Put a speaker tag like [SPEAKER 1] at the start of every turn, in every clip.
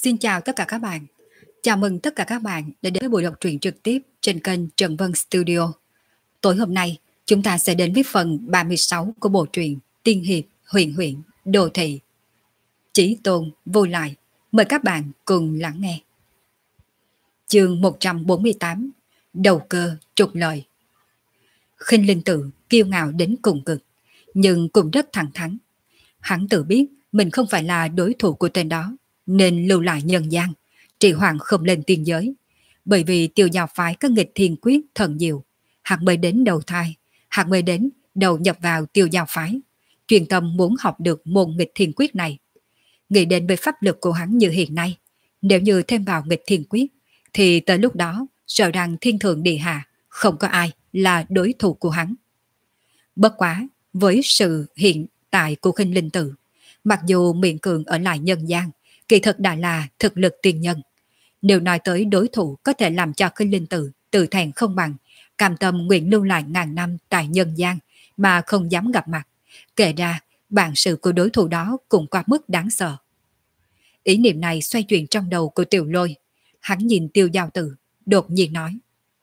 [SPEAKER 1] Xin chào tất cả các bạn. Chào mừng tất cả các bạn đã đến với buổi đọc truyện trực tiếp trên kênh Trần Vân Studio. Tối hôm nay, chúng ta sẽ đến với phần 36 của bộ truyện Tiên Hiệp Huyền Huyễn Đô Thị. Chí Tôn vô lại, mời các bạn cùng lắng nghe. Chương 148, Đầu cơ trục lợi. Khinh Linh Tự kiêu ngạo đến cùng cực, nhưng cũng rất thẳng thắn. Hắn tự biết mình không phải là đối thủ của tên đó, nên lưu lại nhân gian, trì hoãn không lên tiên giới. Bởi vì Tiêu Giao phái có nghịch thiên quyết thần diệu, hắn mới đến đầu thai, hắn mới đến đầu nhập vào Tiêu Giao phái, chuyên tâm muốn học được môn nghịch thiên quyết này. Nghĩ đến với pháp lực của hắn như hiện nay, nếu như thêm vào nghịch thiên quyết, thì tới lúc đó sợ rằng thiên thượng địa hạ không có ai là đối thủ của hắn. Bất quá, với sự hiện tại của Khinh Linh Tự, mặc dù miễn cường ở lại nhân gian, kỳ thực đã là thực lực tiên nhân. Nếu nói tới đối thủ có thể làm cho Khinh Linh Tự tự thẹn không bằng, cam tâm nguyện lưu lại ngàn năm tại nhân gian mà không dám gặp mặt, kể ra bản sự của đối thủ đó cũng quá mức đáng sợ. Ý niệm này xoay chuyển trong đầu của Tiểu Lôi. Hắn nhìn Tiêu Giao Tử, đột nhiên nói: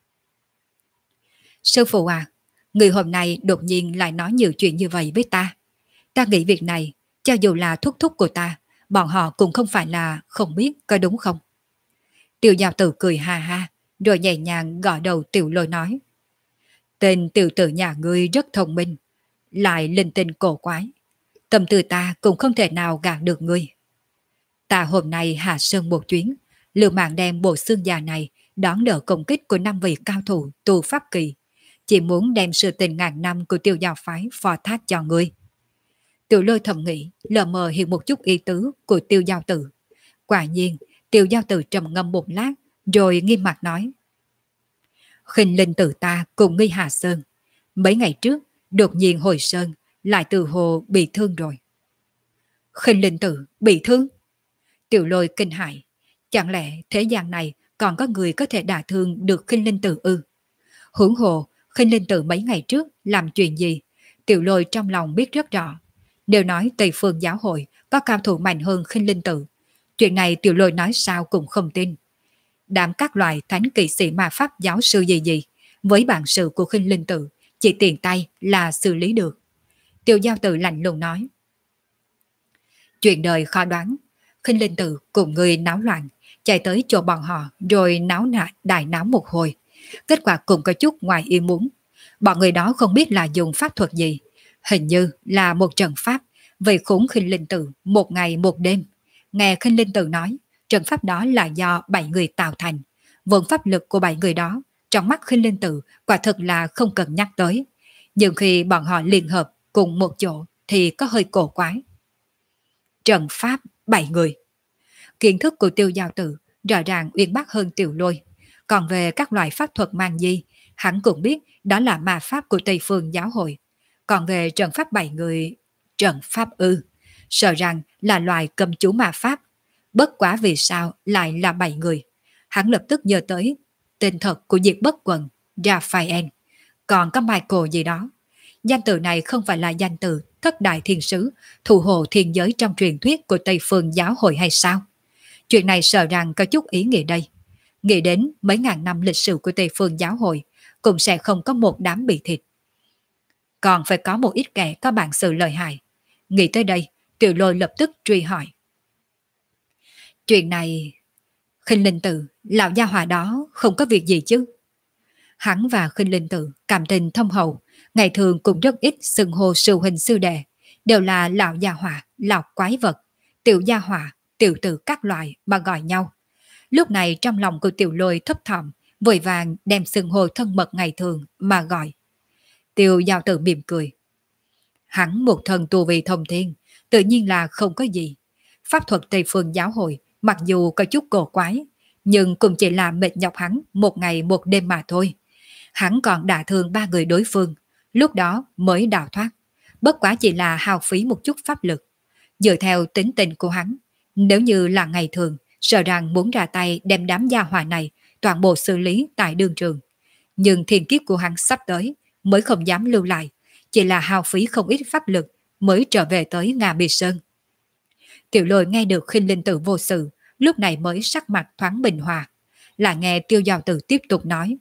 [SPEAKER 1] Sư phụ à, người hôm nay đột nhiên lại nói nhiều chuyện như vậy với ta. Ta nghĩ việc này, cho dù là thúc thúc của ta, bọn họ cũng không phải là không biết, có đúng không? Tiêu Giao Tử cười ha ha, rồi nhẹ nhàng gõ đầu Tiểu Lôi nói: Tên tiểu tử nhà ngươi rất thông minh, lại linh tinh cổ quái. Tâm tư ta cũng không thể nào gạt được ngươi. Ta hôm nay hạ sơn một chuyến, liều mạng đem bộ xương già này đón đỡ công kích của 5 vị cao thủ tu pháp kỳ, chỉ muốn đem sự tình ngàn năm của Tiêu Giao phái phò thác cho ngươi. Tiểu Lôi thầm nghĩ, lờ mờ hiểu một chút ý tứ của Tiêu Giao Tử. Quả nhiên, Tiêu Giao Tử trầm ngâm một lát, rồi nghiêm mặt nói: Khinh Linh Tử ta cùng ngươi hạ sơn. Mấy ngày trước, đột nhiên hồi sơn, lại từ hồ bị thương rồi. Khinh Linh Tử bị thương? Tiểu Lôi kinh hãi. Chẳng lẽ thế gian này còn có người có thể đả thương được Khinh Linh Tử ư? Huống hồ, Khinh Linh Tử mấy ngày trước làm chuyện gì? Tiểu Lôi trong lòng biết rất rõ. Nếu nói Tây Phương giáo hội có cao thủ mạnh hơn Khinh Linh Tử, chuyện này Tiểu Lôi nói sao cũng không tin. Đám các loại thánh kỵ sĩ ma pháp giáo sư gì, với bản sự của Khinh Linh Tử, chỉ tiền tay là xử lý được. Tiêu Giao Tử lạnh lùng nói: Chuyện đời khó đoán. Khinh Linh Tử cùng người náo loạn, chạy tới chỗ bọn họ rồi náo nại đại náo một hồi. Kết quả cũng có chút ngoài ý muốn. Bọn người đó không biết là dùng pháp thuật gì, hình như là một trận pháp, vậy khốn Khinh Linh Tử một ngày một đêm. Nghe Khinh Linh Tử nói, trận pháp đó là do 7 người tạo thành. Vốn pháp lực của 7 người đó, trong mắt Khinh Linh Tử quả thực là không cần nhắc tới. Nhưng khi bọn họ liên hợp cùng một chỗ thì có hơi cổ quái. Trận pháp 7 người. Kiến thức của Tiêu Giao Tử rõ ràng uyên bác hơn Tiểu Lôi. Còn về các loại pháp thuật mang di, hắn cũng biết đó là ma pháp của Tây Phương giáo hội. Còn về trận pháp 7 người, trận pháp ư, sợ rằng là loài cầm chú ma pháp. Bất quá vì sao lại là 7 người. Hắn lập tức nhớ tới tên thật của Diệt Bất Quần, Raphael. Còn có Michael gì đó. Danh từ này không phải là danh từ thất đại thiên sứ, thủ hộ thiên giới trong truyền thuyết của Tây Phương giáo hội hay sao? Chuyện này sợ rằng có chút ý nghĩa đây. Nghĩ đến mấy ngàn năm lịch sử của Tây Phương giáo hội, cũng sẽ không có một đám bị thịt. Còn phải có một ít kẻ có bản sự lợi hại. Nghĩ tới đây, Tiểu Lôi lập tức truy hỏi. Chuyện này, Khinh Linh Tử, lão gia hỏa đó không có việc gì chứ? Hắn và Khinh Linh Tử cảm tình thông hậu, ngày thường cũng rất ít xưng hô sư huynh sư đệ, đều là lão gia hỏa, lão quái vật, tiểu gia hỏa, tiểu tử các loại mà gọi nhau. Lúc này trong lòng của Tiểu Lôi thấp thỏm, vội vàng đem xưng hô thân mật ngày thường mà gọi. Tiêu Giao Tử mỉm cười. Hắn một thần tu vi thông thiên, tự nhiên là không có gì. Pháp thuật Tây Phương giáo hội mặc dù có chút cổ quái, nhưng cũng chỉ là mệt nhọc hắn một ngày một đêm mà thôi. Hắn còn đả thương 3 người đối phương, lúc đó mới đào thoát. Bất quá chỉ là hao phí một chút pháp lực. Dựa theo tính tình của hắn, nếu như là ngày thường, sợ rằng muốn ra tay đem đám gia hỏa này toàn bộ xử lý tại đường trường. Nhưng thiên kiếp của hắn sắp tới, mới không dám lưu lại, chỉ là hao phí không ít pháp lực mới trở về tới Nga Mi Sơn. Tiểu Lôi nghe được Khinh Linh Tử vô sự, lúc này mới sắc mặt thoáng bình hòa. Là nghe Tiêu Giao Tử tiếp tục nói.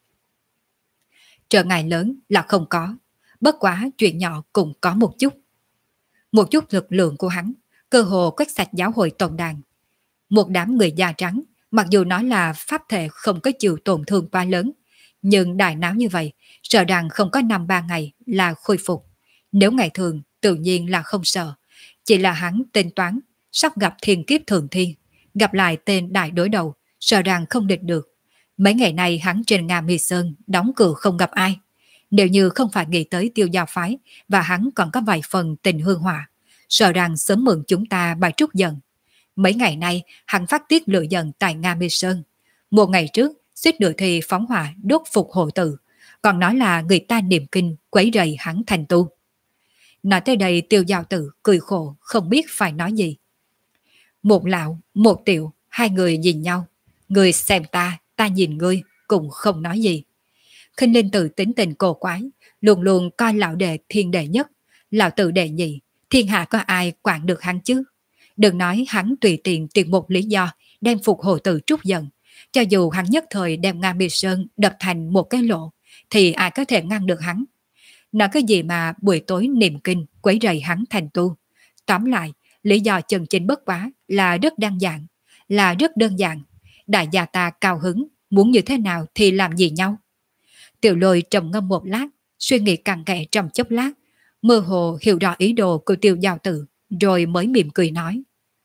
[SPEAKER 1] Trở ngại lớn là không có, bất quá chuyện nhỏ cũng có một chút. Một chút lực lượng của hắn, cơ hồ quét sạch giáo hội tổng đàn. Một đám người da trắng, mặc dù nói là pháp thể không có chịu tổn thương quá lớn, nhưng đại náo như vậy, sợ rằng không có 5-3 ngày là khôi phục. Nếu ngày thường, tự nhiên là không sợ. Chỉ là hắn tính toán, sắp gặp thiên kiếp thường thiên, gặp lại tên đại đối đầu, sợ rằng không địch được. Mấy ngày nay hắn trên Nga Mi Sơn đóng cửa không gặp ai. Nếu như không phải nghĩ tới Tiêu Giao phái và hắn còn có vài phần tình hương hỏa, sợ rằng sớm mượn chúng ta bài trút giận. Mấy ngày nay hắn phát tiết lửa giận tại Nga Mi Sơn. Một ngày trước suýt nữa thì phóng hỏa đốt phục hộ tử, còn nói là người ta niệm kinh quấy rầy hắn thành tu. Nói tới đây Tiêu Giao Tử cười khổ không biết phải nói gì. Một lão, một tiểu, hai người nhìn nhau. Người xem ta, ta nhìn ngươi, cũng không nói gì. Khinh Linh Tử tính tình cổ quái, luôn luôn coi lão đệ thiên đệ nhất, lão tử đệ nhị, thiên hạ có ai quản được hắn chứ? Đừng nói hắn tùy tiện tìm một lý do đem phục hộ tử trút giận, cho dù hắn nhất thời đem Nga Mi Sơn đập thành một cái lỗ, thì ai có thể ngăn được hắn? Nói cái gì mà buổi tối niệm kinh quấy rầy hắn thành tu? Tóm lại, lý do chân chính bất quá là rất đơn giản. Đại gia ta cao hứng, muốn như thế nào thì làm gì nhau? Tiểu Lôi trầm ngâm một lát, suy nghĩ cặn kẽ trong chốc lát, mơ hồ hiểu rõ ý đồ của Tiêu Giao Tử, rồi mới mỉm cười nói.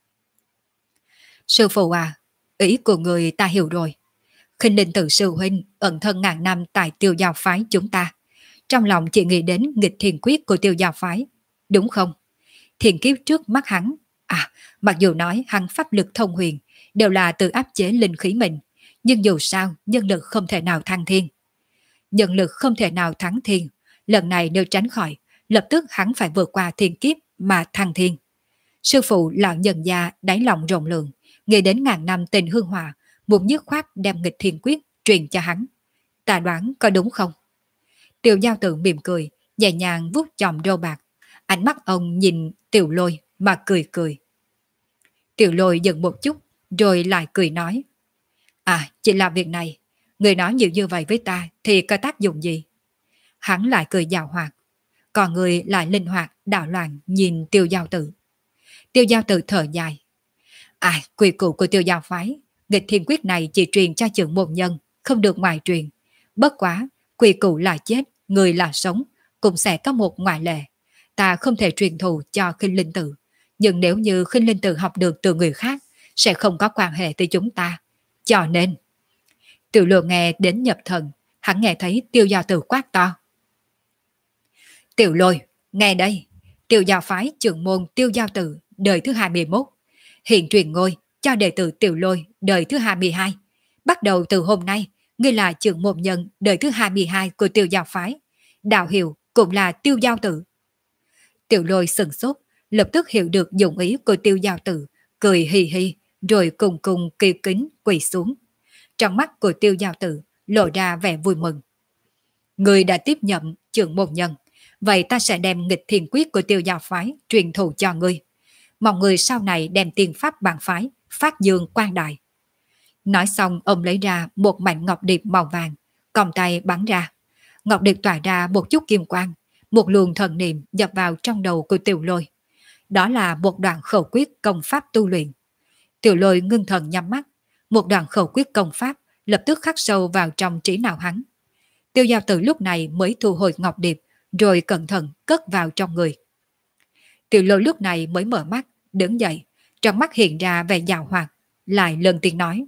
[SPEAKER 1] Sư phụ à, ý của người ta hiểu rồi. Khinh Linh Tử sư huynh ẩn thân ngàn năm tại Tiêu Giao phái chúng ta, trong lòng chỉ nghĩ đến nghịch thiền quyết của Tiêu Giao phái, đúng không? Thiền kiếp trước mắt hắn, mặc dù nói hắn pháp lực thông huyền, đều là tự áp chế linh khí mình, nhưng dù sao nhân lực không thể nào thăng thiên. Nhân lực không thể nào thắng thiên, lần này nếu tránh khỏi, lập tức hắn phải vượt qua thiên kiếp mà thăng thiên. Sư phụ lão nhân gia đáy lòng rộng lượng, nghĩ đến ngàn năm tình hương hòa, muốn dứt khoát đem nghịch thiên quyết truyền cho hắn. Ta đoán có đúng không? Tiểu Giao Tử mỉm cười, nhẹ nhàng vuốt chòm râu bạc, ánh mắt ông nhìn Tiểu Lôi mà cười cười. Tiểu Lôi dừng một chút, rồi lại cười nói. Chỉ là việc này, người nói nhiều như vậy với ta thì có tác dụng gì? Hắn lại cười giảo hoạt, còn người lại linh hoạt, đảo loạn nhìn Tiêu Giao Tử. Tiêu Giao Tử thở dài. Quy củ của Tiêu Giao phái, nghịch thiên quyết này chỉ truyền cho trưởng môn nhân, không được ngoại truyền. Bất quá, quy củ là chết, người là sống, cũng sẽ có một ngoại lệ. Ta không thể truyền thụ cho Khinh Linh Tử, nhưng nếu như Khinh Linh Tử học được từ người khác, sẽ không có quan hệ tới chúng ta. Cho nên, Tiểu Lôi nghe đến nhập thần, hắn nghe thấy Tiêu Giao Tử quát to. Tiểu Lôi, nghe đây, Tiêu Giao phái trưởng môn Tiêu Giao Tử đời thứ 21, hiện truyền ngôi cho đệ tử Tiểu Lôi đời thứ 22. Bắt đầu từ hôm nay, ngươi là trưởng môn nhân đời thứ 22 của Tiêu Giao phái. Đạo hiệu cũng là Tiêu Giao Tử. Tiểu Lôi sừng sốt, lập tức hiểu được dụng ý của Tiêu Giao Tử, cười hì hì, rồi cùng cùng kêu kính quỳ xuống. Trong mắt của Tiêu Giao Tử lộ ra vẻ vui mừng. Người đã tiếp nhận trưởng môn nhân, vậy ta sẽ đem nghịch thiền quyết của Tiêu Giao phái truyền thụ cho ngươi. Mong người sau này đem tiên pháp bản phái phát dương quang đại. Nói xong ông lấy ra một mảnh ngọc điệp màu vàng, còng tay bắn ra. Ngọc điệp tỏa ra một chút kim quang, một luồng thần niệm nhập vào trong đầu của Tiểu Lôi. Đó là một đoạn khẩu quyết công pháp tu luyện. Tiểu Lôi ngưng thần nhắm mắt, một đoạn khẩu quyết công pháp lập tức khắc sâu vào trong trí não hắn. Tiêu Giao Tử lúc này mới thu hồi ngọc điệp, rồi cẩn thận cất vào trong người. Tiểu Lôi lúc này mới mở mắt, đứng dậy, trong mắt hiện ra vẻ giàu hoạt, lại lần tiếng nói.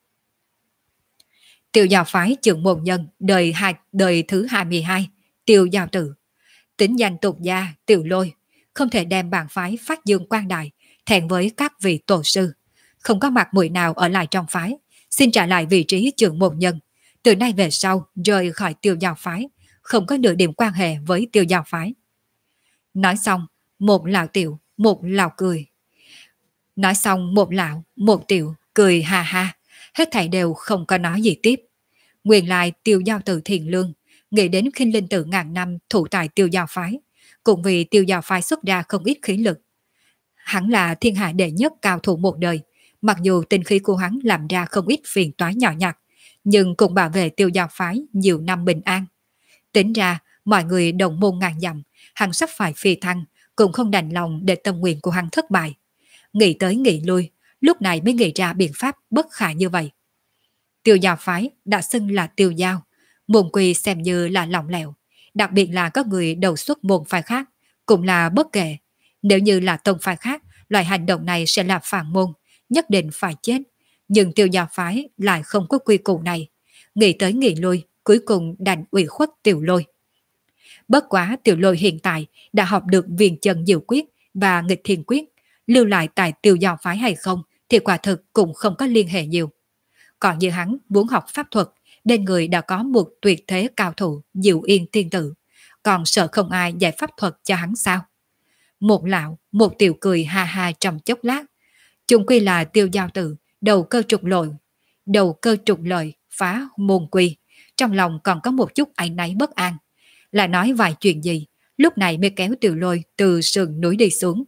[SPEAKER 1] Tiêu Giao phái trưởng môn nhân đời thứ 22, Tiêu Giao Tử. Tính danh tục gia Tiểu Lôi, không thể đem bản phái phát dương quang đại, thẹn với các vị tổ sư. Không có mặt mũi nào ở lại trong phái, xin trả lại vị trí trưởng môn nhân. Từ nay về sau rời khỏi Tiêu Giao phái, không có nửa điểm quan hệ với Tiêu Giao phái. Nói xong, một lão tiểu, một lão cười. Nói xong một lão, một tiểu, cười ha ha, hết thảy đều không có nói gì tiếp. Nguyên lai Tiêu Giao Tử thiện lương, nghĩ đến Khinh Linh Tử ngàn năm thủ tại Tiêu Giao phái, cũng vì Tiêu Giao phái xuất ra không ít khí lực. Hắn là thiên hạ đệ nhất cao thủ một đời, Mặc dù tinh khí của hắn làm ra không ít phiền toái nhỏ nhặt, nhưng cũng bảo vệ Tiêu Giao phái nhiều năm bình an. Tính ra, mọi người đồng môn ngàn dặm, hắn sắp phải phi thăng, cũng không đành lòng để tâm nguyện của hắn thất bại. Nghĩ tới nghĩ lui, lúc này mới nghĩ ra biện pháp bất khả như vậy. Tiêu Giao phái đã xưng là Tiêu Giao, môn quy xem như là lỏng lẻo, đặc biệt là có người đầu xuất môn phái khác, cũng là bất kể. Nếu như là tông phái khác, loại hành động này sẽ là phản môn, nhất định phải chết. Nhưng Tiêu Giao phái lại không có quy củ này. Nghĩ tới nghĩ lui, cuối cùng đành ủy khuất Tiểu Lôi. Bất quá Tiểu Lôi hiện tại đã học được viền chân diệu quyết và nghịch thiên quyết, lưu lại tại Tiêu Giao phái hay không thì quả thực cũng không có liên hệ nhiều. Còn như hắn muốn học pháp thuật, bên người đã có một tuyệt thế cao thủ Diệu Yên tiên tử, còn sợ không ai dạy pháp thuật cho hắn sao? Một lão, một tiểu cười ha ha trong chốc lát, chung quy là Tiêu Giao tử, đầu cơ trục lợi, phá môn quy, trong lòng còn có một chút áy náy bất an. Là nói vài chuyện gì, lúc này mới kéo Tiểu Lôi từ sườn núi đi xuống.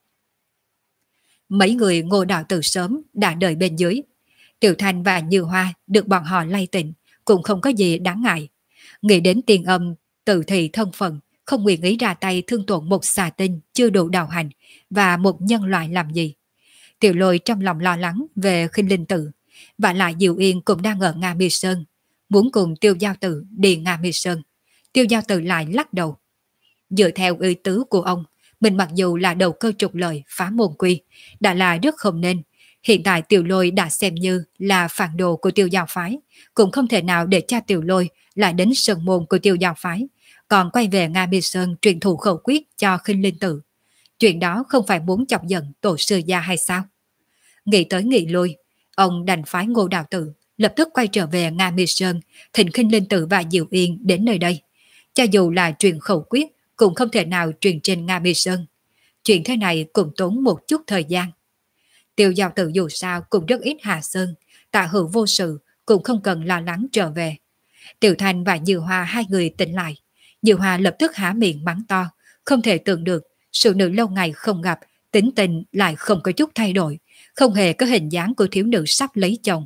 [SPEAKER 1] Mấy người Ngô đạo từ sớm đã đợi bên dưới. Tiểu Thanh và Như Hoa được bọn họ lay tỉnh, cũng không có gì đáng ngại. Nghĩ đến tiền âm, tự thị thân phận, không nguyện ý ra tay thương tổn một xà tinh chưa đủ đạo hành và một nhân loại làm gì. Tiểu Lôi trong lòng lo lắng về Khinh Linh Tự, và lại Diệu Yên cũng đang ở Nga Mi Sơn, muốn cùng Tiêu Giao Tử đi Nga Mi Sơn. Tiêu Giao Tử lại lắc đầu. Dựa theo ý tứ của ông, mình mặc dù là đầu cơ trục lợi phá môn quy, đã là rất không nên. Hiện tại Tiểu Lôi đã xem như là phản đồ của Tiêu Giao phái, cũng không thể nào để cho Tiểu Lôi lại đến sơn môn của Tiêu Giao phái, còn quay về Nga Mi Sơn truyền thụ khẩu quyết cho Khinh Linh Tự. Chuyện đó không phải muốn chọc giận tổ sư gia hay sao? Nghĩ tới nghĩ lui, ông đành phái Ngô Đạo Tử lập tức quay trở về Nga Mi Sơn, thỉnh Khinh Linh Tử và Diệu Yên đến nơi đây. Cho dù là truyền khẩu quyết, cũng không thể nào truyền trên Nga Mi Sơn. Chuyện thế này cũng tốn một chút thời gian. Tiêu Giao Tử dù sao cũng rất ít hạ sơn, Tạ Hữu vô sự, cũng không cần lo lắng trở về. Tiểu Thanh và Như Hoa hai người tỉnh lại. Như Hoa lập tức há miệng mắng to, không thể tưởng được, phụ nữ lâu ngày không gặp, tính tình lại không có chút thay đổi, không hề có hình dáng của thiếu nữ sắp lấy chồng.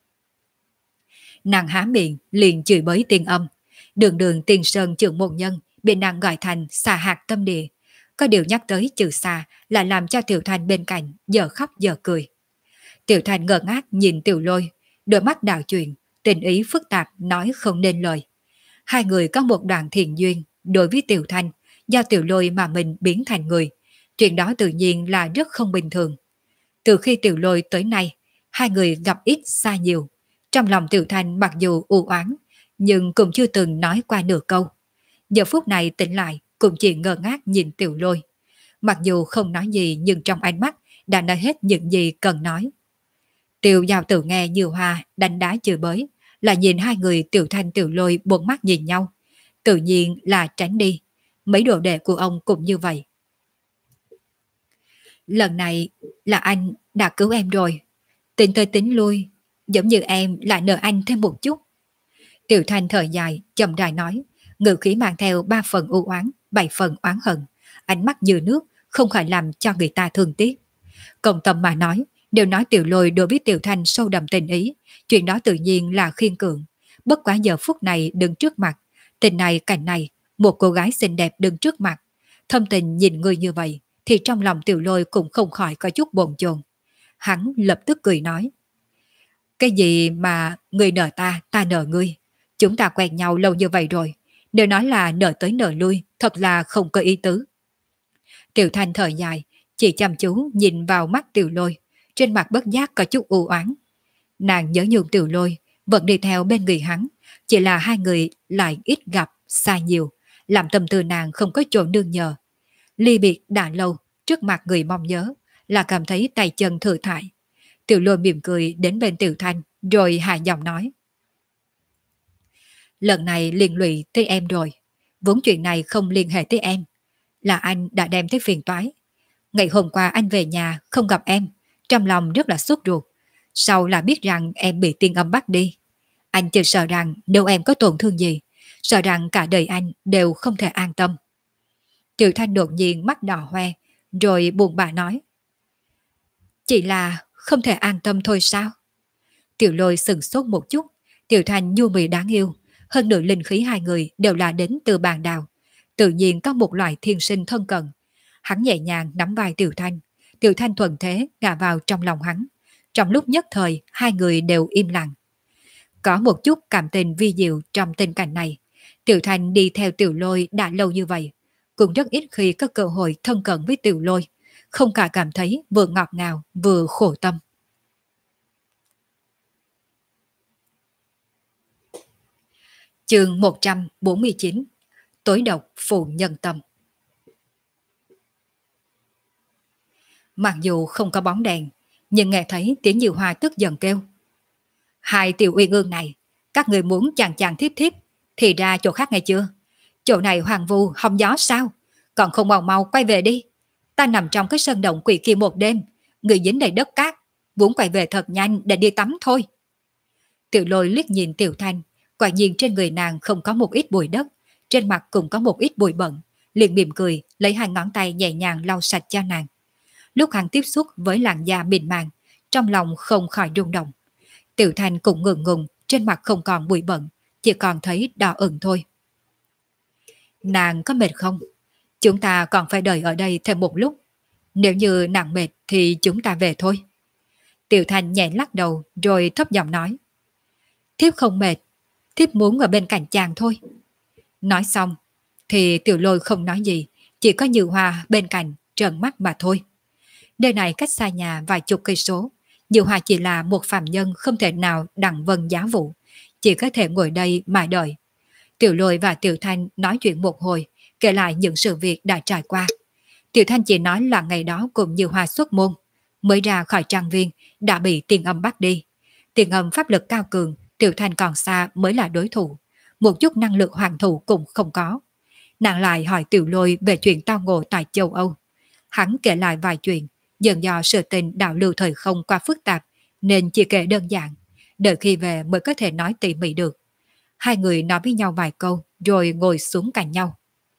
[SPEAKER 1] Nàng há miệng liền chửi bới Tiên Âm. Đường đường Tiên Sơn trưởng môn nhân bị nàng gọi thành xà hạt tâm địa. Có điều nhắc tới chữ xà là làm cho Tiểu Thanh bên cạnh giờ khóc giờ cười. Tiểu Thanh ngơ ngác nhìn Tiểu Lôi, đôi mắt đảo chuyện, tình ý phức tạp nói không nên lời. Hai người có một đoạn thiện duyên, đối với Tiểu Thanh, do Tiểu Lôi mà mình biến thành người. Chuyện đó tự nhiên là rất không bình thường. Từ khi Tiểu Lôi tới nay, hai người gặp ít xa nhiều. Trong lòng Tiểu Thanh mặc dù u oán, nhưng cũng chưa từng nói qua nửa câu. Giờ phút này tỉnh lại, cũng chỉ ngơ ngác nhìn Tiểu Lôi. Mặc dù không nói gì nhưng trong ánh mắt đã nói hết những gì cần nói. Tiêu Giao Tử nghe Như Hoa đánh đá chửi bới, là nhìn hai người Tiểu Thanh Tiểu Lôi buồn mắt nhìn nhau. Tự nhiên là tránh đi. Mấy đồ đệ của ông cũng như vậy. Lần này là anh đã cứu em rồi. Tính tới tính lui, giống như em lại nợ anh thêm một chút. Tiểu Thanh thở dài, chậm rãi nói, ngữ khí mang theo 3 phần u oán, 7 phần oán hận, ánh mắt như nước, không khỏi làm cho người ta thương tiếc. Công tâm mà nói, đều nói Tiểu Lôi đối với Tiểu Thanh sâu đậm tình ý, chuyện đó tự nhiên là khiên cưỡng. Bất quá giờ phút này đứng trước mặt, tình này cảnh này, một cô gái xinh đẹp đứng trước mặt, thâm tình nhìn người như vậy, thì trong lòng Tiểu Lôi cũng không khỏi có chút bồn chồn. Hắn lập tức cười nói, cái gì mà người nợ ta, ta nợ ngươi. Chúng ta quen nhau lâu như vậy rồi, nếu nói là nợ tới nợ lui, thật là không có ý tứ. Tiểu Thanh thở dài, chỉ chăm chú nhìn vào mắt Tiểu Lôi, trên mặt bất giác có chút u oán. Nàng nhớ nhung Tiểu Lôi, vẫn đi theo bên người hắn, chỉ là hai người lại ít gặp, xa nhiều, làm tâm tư nàng không có chỗ nương nhờ. Ly biệt đã lâu, trước mặt người mong nhớ, là cảm thấy tay chân thừa thải. Tiểu Lôi mỉm cười đến bên Tiểu Thanh, rồi hạ giọng nói. Lần này liên lụy tới em rồi, vốn chuyện này không liên hệ tới em, là anh đã đem tới phiền toái. Ngày hôm qua anh về nhà không gặp em, trong lòng rất là sốt ruột, sau là biết rằng em bị Tiên Âm bắt đi. Anh chỉ sợ rằng nếu em có tổn thương gì, sợ rằng cả đời anh đều không thể an tâm. Tiểu Thanh đột nhiên mắt đỏ hoe, rồi buồn bã nói. Chỉ là không thể an tâm thôi sao? Tiểu Lôi sừng sốt một chút, Tiểu Thanh nhu mì đáng yêu, hơn nữa linh khí hai người đều là đến từ bàn đào, tự nhiên có một loại thiên sinh thân cận. Hắn nhẹ nhàng nắm vai Tiểu Thanh thuận thế ngã vào trong lòng hắn. Trong lúc nhất thời, hai người đều im lặng. Có một chút cảm tình vi diệu trong tình cảnh này. Tiểu Thanh đi theo Tiểu Lôi đã lâu như vậy, cũng rất ít khi có cơ hội thân cận với Tiểu Lôi, không cả cảm thấy vừa ngọt ngào vừa khổ tâm. Chương 149. Tối độc phụ nhân tâm. Mặc dù không có bóng đèn, nhưng nghe thấy tiếng Diệu Hoa tức giận kêu: hai tiểu uyên ương này, các người muốn chàng chàng thiếp thiếp thì ra chỗ khác nghe chưa? Chỗ này hoàng vu hong gió sao? Còn không mau mau quay về đi. Ta nằm trong cái sơn động quỷ kia một đêm, người dính đầy đất cát, muốn quay về thật nhanh để đi tắm thôi. Tiểu Lôi liếc nhìn Tiểu Thanh, quả nhiên trên người nàng không có một ít bụi đất, trên mặt cũng có một ít bụi bẩn, liền mỉm cười lấy hai ngón tay nhẹ nhàng lau sạch cho nàng. Lúc hắn tiếp xúc với làn da mịn màng, trong lòng không khỏi rung động. Tiểu Thanh cũng ngượng ngùng, trên mặt không còn bụi bẩn, chỉ còn thấy đỏ ửng thôi. Nàng có mệt không? Chúng ta còn phải đợi ở đây thêm một lúc. Nếu như nàng mệt thì chúng ta về thôi. Tiểu Thanh nhẹ lắc đầu rồi thấp giọng nói: thiếp không mệt, thiếp muốn ở bên cạnh chàng thôi. Nói xong thì Tiểu Lôi không nói gì, chỉ có Như Hoa bên cạnh trợn mắt mà thôi. Nơi này cách xa nhà vài chục cây số, Như Hoa chỉ là một phàm nhân không thể nào đặng vân giá vụ, chỉ có thể ngồi đây mà đợi. Tiểu Lôi và Tiểu Thanh nói chuyện một hồi, kể lại những sự việc đã trải qua. Tiểu Thanh chỉ nói là ngày đó cùng Như Hoa xuất môn, mới ra khỏi trang viên đã bị Tiền Âm bắt đi. Tiền Âm pháp lực cao cường, Tiểu Thanh còn xa mới là đối thủ, một chút năng lực hoàn thủ cũng không có. Nàng lại hỏi Tiểu Lôi về chuyện tao ngộ tại châu Âu. Hắn kể lại vài chuyện, dần do sự tình đạo lưu thời không quá phức tạp nên chỉ kể đơn giản, đợi khi về mới có thể nói tỉ mỉ được. Hai người nói với nhau vài câu rồi ngồi xuống cạnh nhau.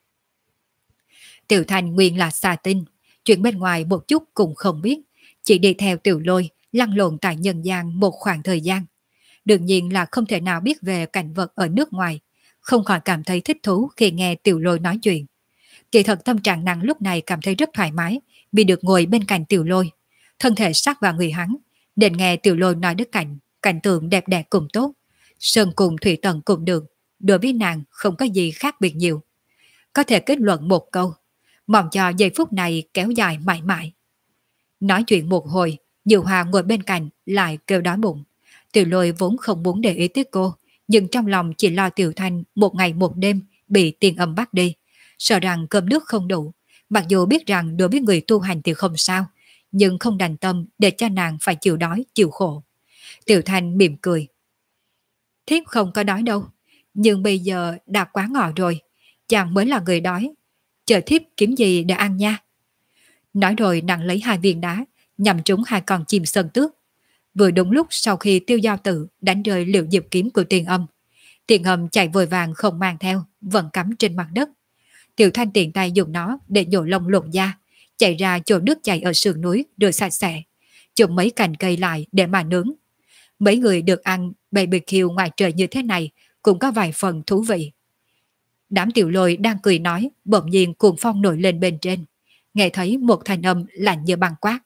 [SPEAKER 1] Tiểu Thanh nguyên là xà tinh, chuyện bên ngoài một chút cũng không biết, chỉ đi theo Tiểu Lôi lăn lộn tại nhân gian một khoảng thời gian. Đương nhiên là không thể nào biết về cảnh vật ở nước ngoài, không khỏi cảm thấy thích thú khi nghe Tiểu Lôi nói chuyện. Kỳ thật tâm trạng nàng lúc này cảm thấy rất thoải mái vì được ngồi bên cạnh Tiểu Lôi, thân thể sát vào người hắn, nên nghe Tiểu Lôi nói đức cảnh tượng đẹp đẽ cùng tốt, sơn cùng thủy tận cùng được, đối với nàng không có gì khác biệt nhiều. Có thể kết luận một câu, mong cho giây phút này kéo dài mãi mãi. Nói chuyện một hồi, Như Hoa ngồi bên cạnh lại kêu đói bụng. Tiểu Lôi vốn không muốn để ý tới cô, nhưng trong lòng chỉ lo Tiểu Thanh một ngày một đêm bị Tiền Âm bắt đi, sợ rằng cơm nước không đủ. Mặc dù biết rằng đối với người tu hành thì không sao, nhưng không đành tâm để cho nàng phải chịu đói, chịu khổ. Tiểu Thanh mỉm cười: thiếp không có đói đâu, nhưng bây giờ đã quá ngọ rồi, chàng mới là người đói, chờ thiếp kiếm gì để ăn nha. Nói rồi nàng lấy hai viên đá nhằm trúng hai con chim sơn tước. Vừa đúng lúc sau khi Tiêu Giao Tử đánh rơi liệu diệp kiếm của Tiền Âm, Tiền Âm chạy vội vàng không mang theo, vẫn cắm trên mặt đất. Tiểu Thanh tiện tay dùng nó để nhổ lông lột da, chạy ra chỗ nước chảy ở sườn núi rửa sạch sẽ, chụm mấy cành cây lại để mà nướng. Mấy người được ăn BBQ ngoài trời như thế này cũng có vài phần thú vị. Đám Tiểu Lôi đang cười nói, bỗng nhiên cuồng phong nổi lên bên trên, nghe thấy một thanh âm lạnh như băng quát: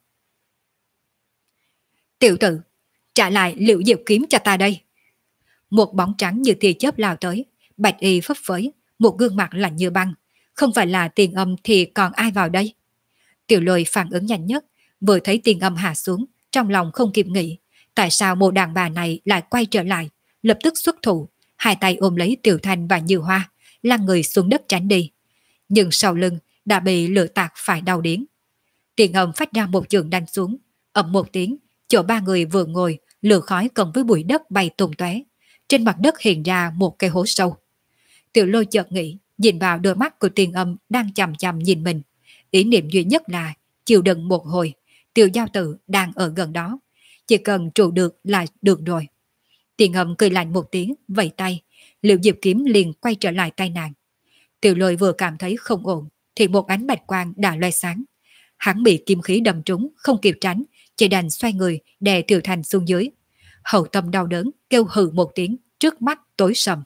[SPEAKER 1] tiểu tử, trả lại liệu diệp kiếm cho ta đây. Một bóng trắng như tia chớp lao tới, bạch y phấp phới, một gương mặt lạnh như băng. Không phải là Tiền Âm thì còn ai vào đây? Tiểu Lôi phản ứng nhanh nhất, vừa thấy Tiền Âm hạ xuống, trong lòng không kịp nghĩ, tại sao một đàn bà này lại quay trở lại, lập tức xuất thủ, hai tay ôm lấy Tiểu Thanh và Như Hoa, lăn người xuống đất tránh đi. Nhưng sau lưng đã bị lửa tạc phải đau điếng. Tiền Âm phát ra một trường đánh xuống, ầm một tiếng, chỗ ba người vừa ngồi, lửa khói cộng với bụi đất bay tung tóe. Trên mặt đất hiện ra một cái hố sâu. Tiểu Lôi chợt nghĩ, nhìn vào đôi mắt của Tiền Âm đang chằm chằm nhìn mình. Ý niệm duy nhất là chịu đựng một hồi, Tiêu Giao Tử đang ở gần đó, chỉ cần trụ được là được rồi. Tiền Âm cười lạnh một tiếng, vẫy tay, liệu diệp kiếm liền quay trở lại tay nàng. Tiểu Lôi vừa cảm thấy không ổn, thì một ánh bạch quang đã loe sáng. Hắn bị kim khí đâm trúng, không kịp tránh, chỉ đành xoay người đè Tiểu Thành xuống dưới. Hậu tâm đau đớn kêu hừ một tiếng, trước mắt tối sầm.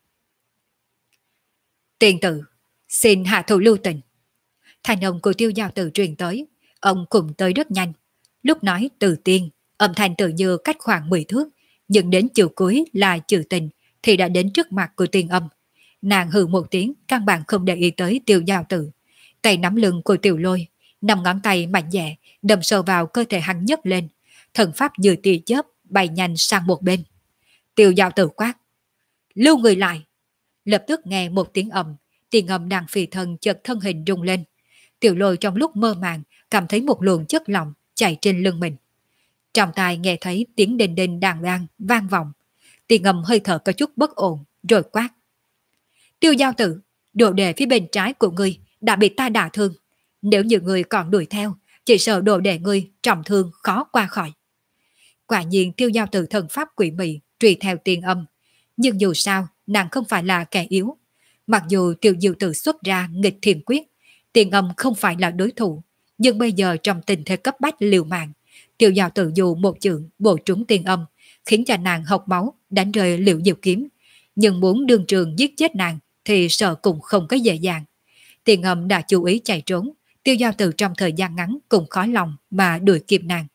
[SPEAKER 1] Tiền tử, xin hạ thủ lưu tình. Thành âm của Tiêu Giao Tử truyền tới, ông cũng tới rất nhanh. Lúc nói từ tiên, âm thanh tự như cách khoảng 10 thước, nhưng đến chữ cuối là chữ tình thì đã đến trước mặt của Tiền Âm. Nàng hừ một tiếng, căn bản không để ý tới Tiêu Giao Tử. Tay nắm lưng của Tiểu Lôi, 5 ngón tay mạnh dẻ đâm sâu vào cơ thể hắn nhấc lên, thần pháp như tia chớp bay nhanh sang một bên. Tiêu Giao Tử quát: "Lưu người lại!" Lập tức nghe một tiếng ầm, Tiền Âm đang phi thân chợt thân hình rung lên. Tiểu Lôi trong lúc mơ màng cảm thấy một luồng chất lỏng chạy trên lưng mình. Trong tai nghe thấy tiếng đinh đinh đàn đan vang vọng. Tiền Âm hơi thở có chút bất ổn, rồi quát: "Tiêu Giao Tử, đồ đệ phía bên trái của ngươi đã bị ta đả thương. Nếu như ngươi còn đuổi theo, chỉ sợ đồ đệ ngươi trọng thương khó qua khỏi." Quả nhiên Tiêu Giao Tử thần pháp quỷ mị truy theo Tiền Âm, nhưng dù sao nàng không phải là kẻ yếu. Mặc dù Tiêu Diệu Tử xuất ra nghịch thiền quyết, Tiền Âm không phải là đối thủ, nhưng bây giờ trong tình thế cấp bách liều mạng, Tiêu Giao Tử dù một chưởng bổ trúng Tiền Âm, khiến cho nàng học máu, đánh rơi Liễu Diệu kiếm, nhưng muốn đương trường giết chết nàng thì sợ cũng không có dễ dàng. Tiền Âm đã chú ý chạy trốn, Tiêu Giao Tử trong thời gian ngắn cũng khó lòng mà đuổi kịp nàng.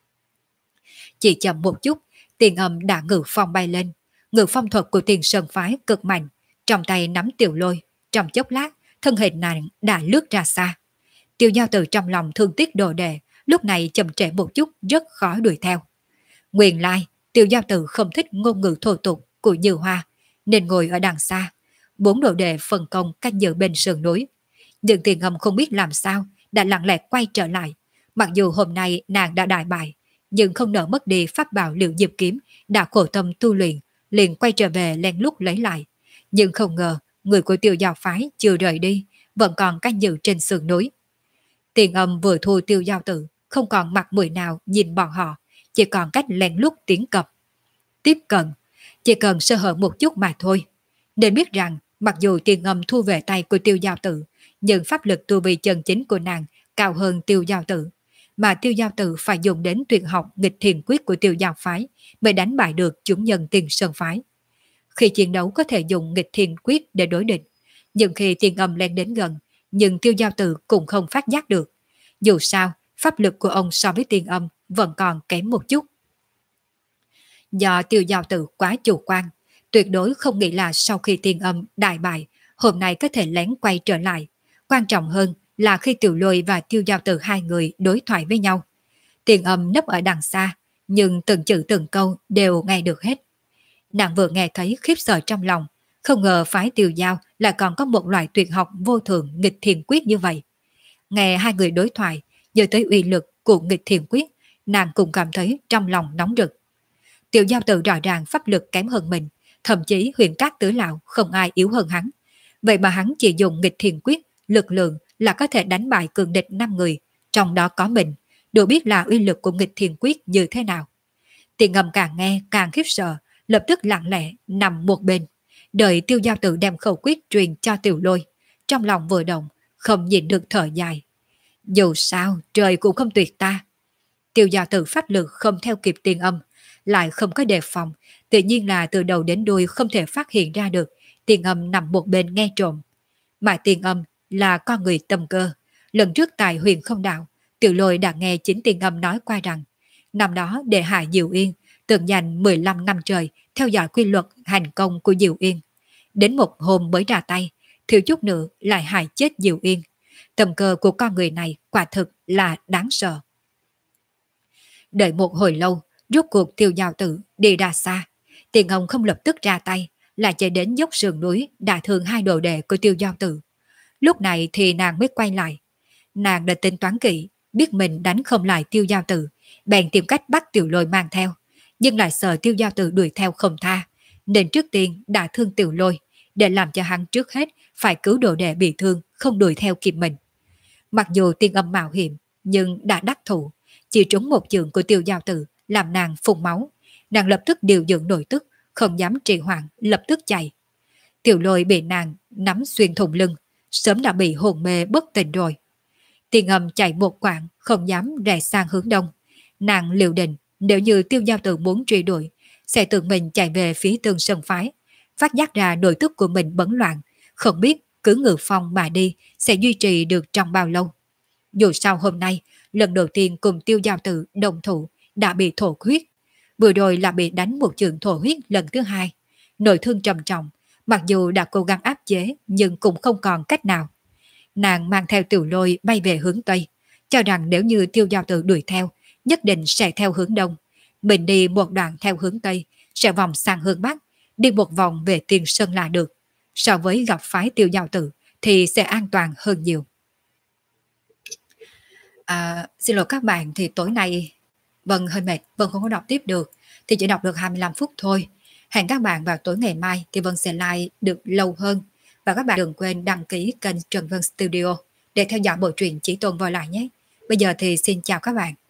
[SPEAKER 1] Chỉ chậm một chút, Tiền Âm đã ngự phong bay lên. Ngự phong thuật của Tiền Sơn phái cực mạnh, trong tay nắm Tiểu Lôi, trong chốc lát thân hình nàng đã lướt ra xa. Tiêu Giao Tử trong lòng thương tiếc đồ đệ, lúc này chậm trễ một chút rất khó đuổi theo. Nguyên lai Tiêu Giao Tử không thích ngôn ngữ thô tục của Như Hoa, nên ngồi ở đằng xa. 4 đồ đệ phân công canh giữ bên sườn núi. Nhưng Tiền Âm không biết làm sao đã lặng lẽ quay trở lại. Mặc dù hôm nay nàng đã đại bại, nhưng không nỡ mất đi pháp bảo Liễu Diệp kiếm đã khổ tâm tu luyện, liền quay trở về lén lút lấy lại. Nhưng không ngờ người của Tiêu Giao phái chưa rời đi, vẫn còn canh giữ trên sườn núi. Tiền Âm vừa thu Tiêu Giao Tử, không còn mặt mũi nào nhìn bọn họ, chỉ còn cách lén lút tiến cập. Tiếp cận, chỉ cần sơ hở một chút mà thôi. Nên biết rằng, mặc dù Tiền Âm thu về tay của Tiêu Giao Tử, nhưng pháp lực tu vi chân chính của nàng cao hơn Tiêu Giao Tử, mà Tiêu Giao Tử phải dùng đến tuyệt học nghịch thiền quyết của Tiêu Giao phái mới đánh bại được chúng nhân Tiền Sơn phái. Khi chiến đấu có thể dùng nghịch thiền quyết để đối địch, nhưng khi Tiền Âm len đến gần, nhưng Tiêu Giao Tử cũng không phát giác được. Dù sao, pháp lực của ông so với Tiền Âm vẫn còn kém một chút. Do Tiêu Giao Tử quá chủ quan, tuyệt đối không nghĩ là sau khi Tiền Âm đại bại, hôm nay có thể lén quay trở lại. Quan trọng hơn là khi Tiểu Lôi và Tiêu Giao Tử hai người đối thoại với nhau. Tiền Âm nấp ở đằng xa, nhưng từng chữ từng câu đều nghe được hết. Nàng vừa nghe thấy khiếp sợ trong lòng, không ngờ phái Tiêu Giao lại còn có một loại tuyệt học vô thường nghịch thiền quyết như vậy. Nghe hai người đối thoại, nhớ tới uy lực của nghịch thiền quyết, nàng cũng cảm thấy trong lòng nóng rực. Tiểu Giao Tử rõ ràng pháp lực kém hơn mình, thậm chí Huyền Cát Tử Lão không ai yếu hơn hắn. Vậy mà hắn chỉ dùng nghịch thiền quyết, lực lượng là có thể đánh bại cường địch 5 người, trong đó có mình, đủ biết là uy lực của nghịch thiền quyết như thế nào. Tiền Âm càng nghe càng khiếp sợ, lập tức lặng lẽ nằm một bên, đợi Tiêu Giao Tử đem khẩu quyết truyền cho Tiểu Lôi. Trong lòng vừa động, không nhìn được thở dài. Dù sao trời cũng không tuyệt ta. Tiêu Giao Tử pháp lực không theo kịp Tiền Âm, lại không có đề phòng, tự nhiên là từ đầu đến đuôi không thể phát hiện ra được Tiền Âm nằm một bên nghe trộm. Mà Tiền Âm là con người tâm cơ. Lần trước tại Huyền Không Đạo, Tiểu Lôi đã nghe chính Tiền Âm nói qua rằng năm đó để hại Diệu Yên, từng dành 15 năm trời theo dõi quy luật hành công của Diệu Yên. Đến một hôm mới ra tay, thiếu chút nữa lại hại chết Diệu Yên. Tâm cơ của con người này quả thực là đáng sợ. Đợi một hồi lâu, rốt cuộc Tiêu Giao Tử đi ra xa. Tiền Hồng không lập tức ra tay, lại chạy đến dốc sườn núi đả thương hai đồ đệ của Tiêu Giao Tử. Lúc này thì nàng mới quay lại. Nàng đã tính toán kỹ, biết mình đánh không lại Tiêu Giao Tử, bèn tìm cách bắt Tiểu Lôi mang theo, nhưng lại sợ Tiêu Giao Tử đuổi theo không tha, nên trước tiên đả thương Tiểu Lôi, để làm cho hắn trước hết phải cứu đồ đệ bị thương, không đuổi theo kịp mình. Mặc dù Tiên Âm mạo hiểm, nhưng đã đắc thủ, chỉ trúng một chưởng của Tiêu Giao Tử làm nàng phun máu. Nàng lập tức điều dưỡng nội tức, không dám trì hoãn, lập tức chạy. Tiểu Lôi bị nàng nắm xuyên thùng lưng, sớm đã bị hồn mê bất tỉnh rồi. Tiên Âm chạy một quãng, không dám rẽ sang hướng đông. Nàng liệu định nếu như Tiêu Giao Tử muốn truy đuổi, sẽ tự mình chạy về phía Tương Sơn Phái, phát giác ra nội tức của mình bấn loạn, không biết cứ ngự phong mà đi sẽ duy trì được trong bao lâu. Dù sao hôm nay, lần đầu tiên cùng Tiêu Giao Tử đồng thủ đã bị thổ huyết, vừa rồi là bị đánh một trường thổ huyết lần thứ hai. Nội thương trầm trọng, mặc dù đã cố gắng áp chế nhưng cũng không còn cách nào. Nàng mang theo Tiểu Lôi bay về hướng Tây, cho rằng nếu như Tiêu Giao Tử đuổi theo, nhất định sẽ theo hướng Đông. Mình đi một đoạn theo hướng Tây, sẽ vòng sang hướng Bắc, đi một vòng về Tiên Sơn là được. So với gặp phái Tiêu Giao Tử thì sẽ an toàn hơn nhiều. Xin lỗi các bạn, thì tối nay Vân hơi mệt, Vân không có đọc tiếp được, thì chỉ đọc được 25 phút thôi. Hẹn các bạn vào tối ngày mai thì Vân sẽ like được lâu hơn. Và các bạn đừng quên đăng ký kênh Trần Vân Studio để theo dõi bộ truyện Chỉ Tôn Voi Lại nhé. Bây giờ thì xin chào các bạn.